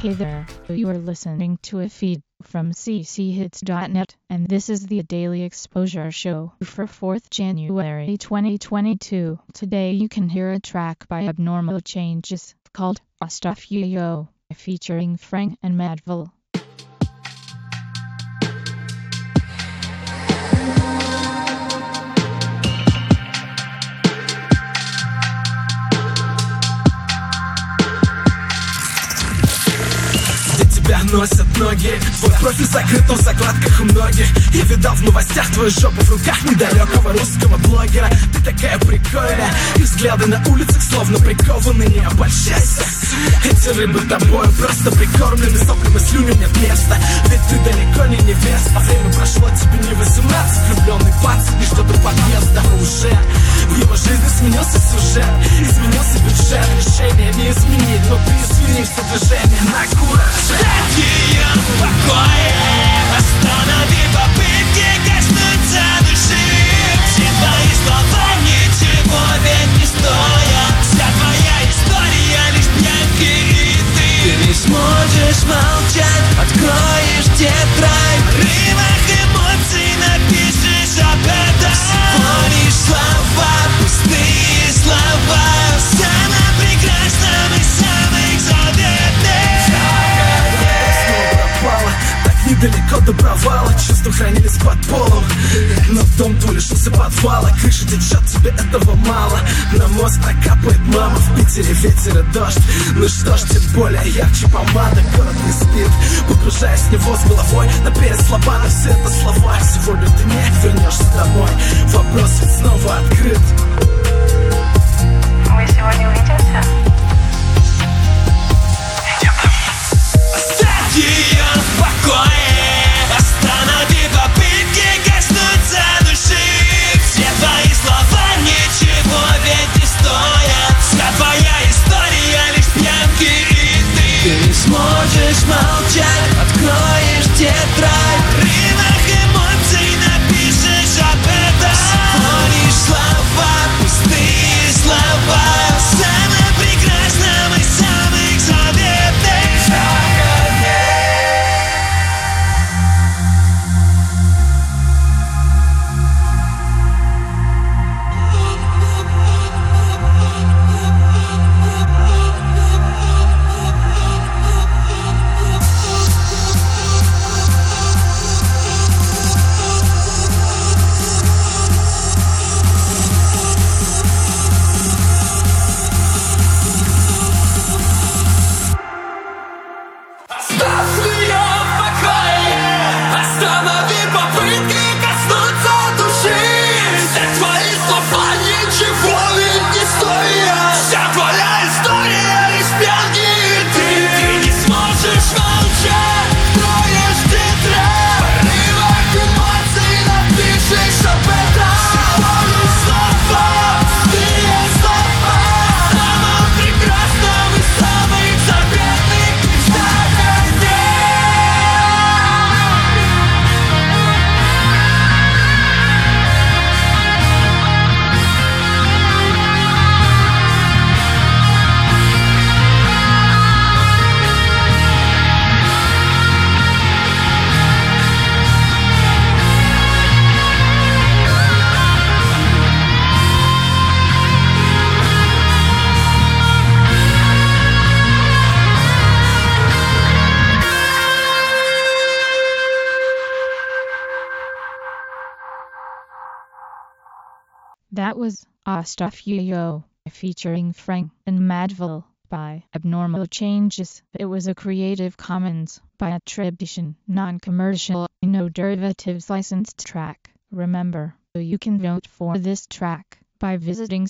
Hey there, you are listening to a feed from cchits.net, and this is the Daily Exposure Show for 4th January 2022. Today you can hear a track by Abnormal Changes called Stuff Yo, featuring Frank and Madville. Тебя носят ноги, твой профиль закрыт, но в закладках у многих. Я видал в новостях твою жопу в руках недалекого русского блогера. Ты такая прикольная, и взгляды на улицах словно прикованы. Не обольщайся, эти рыбы тобой просто прикормлены. Соплями слюням нет места, ведь ты далеко не невеста. Время прошло, тебе не 18, влюбленный пацан, и что-то подъезда уже. В его жизни сменился сюжет, изменился бюджет. Решение не изменить, но ты изменишь движение на кураже. Ее в покое, останови попытки коснуться души. Все твои слова ничего ведь не стоят. Вся твоя история лишь пьянки и ты не сможешь молчать, откроешь тетрадь. В рывах эмоций напишешь об этом. Всего лишь слова, пустые слова. Самое прекрасное и самых заветных. Так недалеко до провала, чувства хранились под полом. Но дом твой лишился подвала, крыша течет, тебе этого мало. На мозг накапает мама, в Питере ветер и дождь. Ну что ж, тем более ярче помада. Город не спит, погружаясь в него с головой. Наперед слова, но все это слова. Сегодня ты не вернешься домой, вопрос ведь снова открыт. Мы сегодня увидимся? Ее в покое, останови попытки коснуться души. Все твои слова ничего ведь не стоят. Вся твоя история лишь пьянки и ты не сможешь молчать, откроешь тетрадь. В рывах эмоций напишешь об этом. Всего лишь слова, пустые слова. Самое прекрасное и самых заветных. That was Stuff Yo, featuring Frank and Madville by Abnormal Changes. It was a Creative Commons by attribution, non-commercial, no derivatives licensed track. Remember, you can vote for this track by visiting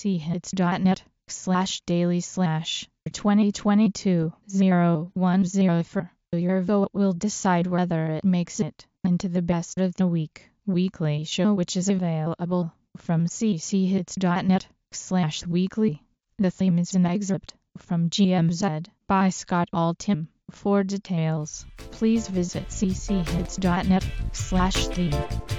cchits.net/daily/2022-010. Your vote will decide whether it makes it into the best of the weekly show, which is available from cchits.net/weekly. The theme is an excerpt from GMZ by Scott Altham. For details, please visit cchits.net/theme.